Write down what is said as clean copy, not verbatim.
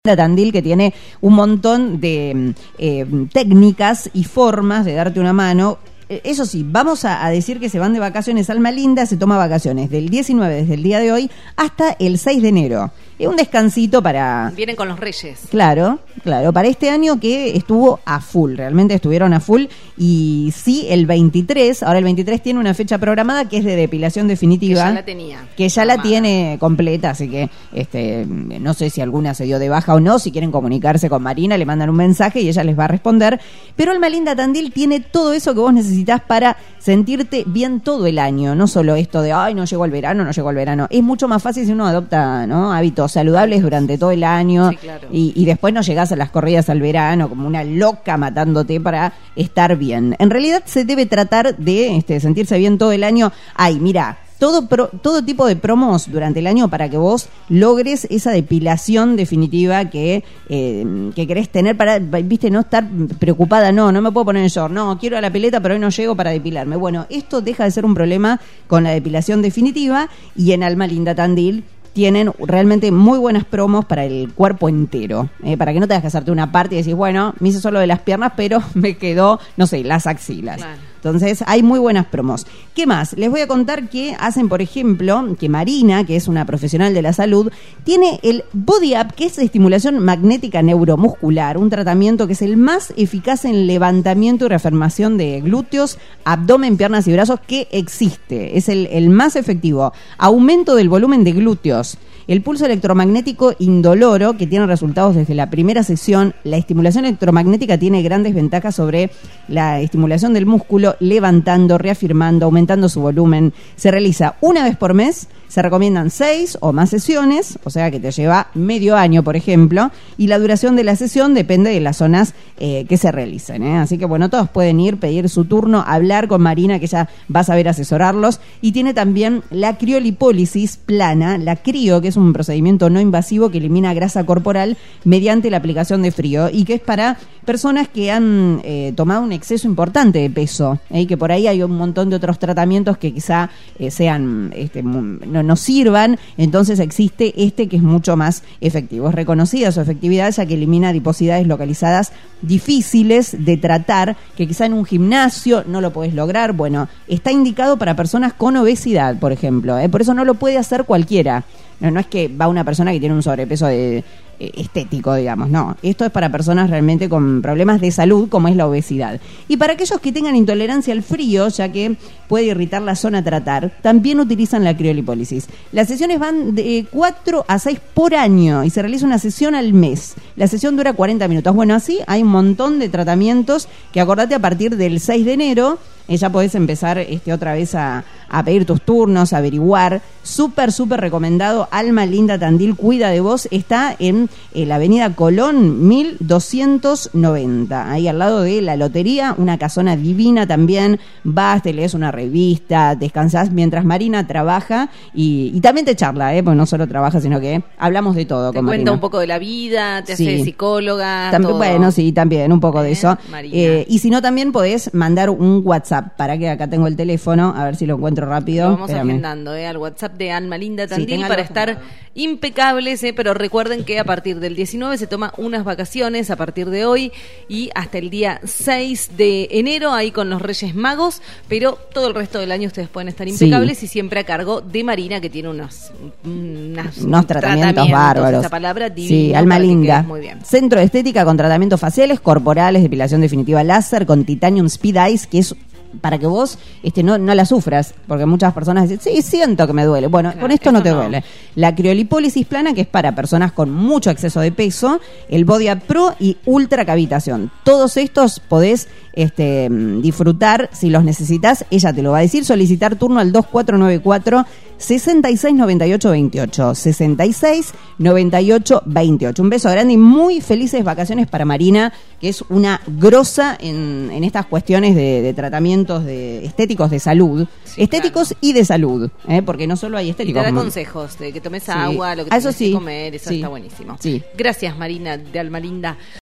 Tandil, que tiene un montón de técnicas y formas de darte una mano. Eso sí, vamos a decir que se van de vacaciones. Alma Linda se toma vacaciones del 19, desde el día de hoy, hasta el 6 de enero. Es un descansito para... Vienen con los Reyes. Claro, para este año que estuvo a full, realmente estuvieron a full. Y sí, el 23, ahora el 23 tiene una fecha programada que es de depilación definitiva. Que ya la tenía. Que ya la tiene completa, así que no sé si alguna se dio de baja o no. Si quieren comunicarse con Marina, le mandan un mensaje y ella les va a responder. Pero Alma Linda Tandil tiene todo eso que vos necesitas para sentirte bien todo el año. No solo esto de, ay, no llegó el verano. Es mucho más fácil si uno adopta, ¿no?, hábitos saludables durante todo el año. Sí, claro. y después no llegás a las corridas al verano como una loca matándote para estar bien. En realidad se debe tratar de sentirse bien todo el año. Ay, mira, todo tipo de promos durante el año para que vos logres esa depilación definitiva que querés tener para, viste, no estar preocupada. No me puedo poner en short, no, quiero a la pileta pero hoy no llego para depilarme. Bueno, esto deja de ser un problema con la depilación definitiva, y en Alma Linda Tandil tienen realmente muy buenas promos para el cuerpo entero, para que no tengas que hacerte una parte y decís, bueno, me hice solo de las piernas, pero me quedó, no sé, las axilas. Claro. Entonces, hay muy buenas promos. ¿Qué más? Les voy a contar que hacen, por ejemplo, que Marina, que es una profesional de la salud, tiene el Body Up, que es estimulación magnética neuromuscular, un tratamiento que es el más eficaz en levantamiento y reafirmación de glúteos, abdomen, piernas y brazos que existe. Es el más efectivo. Aumento del volumen de glúteos. El pulso electromagnético indoloro, que tiene resultados desde la primera sesión. La estimulación electromagnética tiene grandes ventajas sobre la estimulación del músculo, levantando, reafirmando, aumentando su volumen. Se realiza una vez por mes. Se recomiendan 6 o más sesiones, o sea que te lleva medio año, por ejemplo, y la duración de la sesión depende de las zonas que se realicen, ¿eh? Así que bueno, todos pueden ir, pedir su turno, hablar con Marina, que ella va a saber asesorarlos. Y tiene también la criolipólisis plana, la crio, que es un procedimiento no invasivo que elimina grasa corporal mediante la aplicación de frío, y que es para personas que han tomado un exceso importante de peso, y que por ahí hay un montón de otros tratamientos que quizá sean no sirvan. Entonces existe que es mucho más efectivo. Es reconocida su efectividad, ya que elimina adiposidades localizadas difíciles de tratar, que quizá en un gimnasio no lo podés lograr. Bueno, está indicado para personas con obesidad, por ejemplo, por eso no lo puede hacer cualquiera. No es que va una persona que tiene un sobrepeso estético, digamos, no. Esto es para personas realmente con problemas de salud, como es la obesidad. Y para aquellos que tengan intolerancia al frío, ya que puede irritar la zona a tratar, también utilizan la criolipólisis. Las sesiones van de 4 a 6 por año y se realiza una sesión al mes. La sesión dura 40 minutos. Bueno, así hay un montón de tratamientos que, acordate, a partir del 6 de enero ya podés empezar otra vez a pedir tus turnos, a averiguar. Súper recomendado. Alma Linda Tandil cuida de vos. Está en la avenida Colón 1290, ahí al lado de la lotería, una casona divina también. Vas, te lees una revista, descansás mientras Marina trabaja y también te charla, porque no solo trabaja, sino que hablamos de todo con Marina. Te cuenta un poco de la vida, te hace psicóloga, todo. Bueno, sí, también un poco de eso. Y si no, también podés mandar un WhatsApp. Para que acá tengo el teléfono, a ver si lo encuentro rápido. Lo vamos agendando al WhatsApp de Alma Linda Tandil, para estar impecables, pero recuerden que a partir del 19 se toma unas vacaciones, a partir de hoy y hasta el día 6 de enero, ahí con los Reyes Magos, pero todo el resto del año ustedes pueden estar impecables, y siempre a cargo de Marina, que tiene unos tratamientos bárbaros. Esa palabra divina. Sí, Alma Linda. Muy bien. Centro de Estética con tratamientos faciales, corporales, depilación definitiva láser con Titanium Speed Ice, que es para que vos no la sufras, porque muchas personas dicen, sí, siento que me duele. Bueno, claro, con esto no te duele. La criolipólisis plana, que es para personas con mucho exceso de peso, el Body Up Pro y Ultra Cavitación. Todos estos podés disfrutar si los necesitas. Ella te lo va a decir. Solicitar turno al 2494 669828 669828. Un beso grande y muy felices vacaciones para Marina, que es una grosa en estas cuestiones de tratamientos estéticos de salud, estéticos y de salud, porque no solo hay estéticos. Y te da consejos de que tomes agua, lo que tienes que comer, eso está buenísimo. Sí. Gracias, Marina de Alma Linda.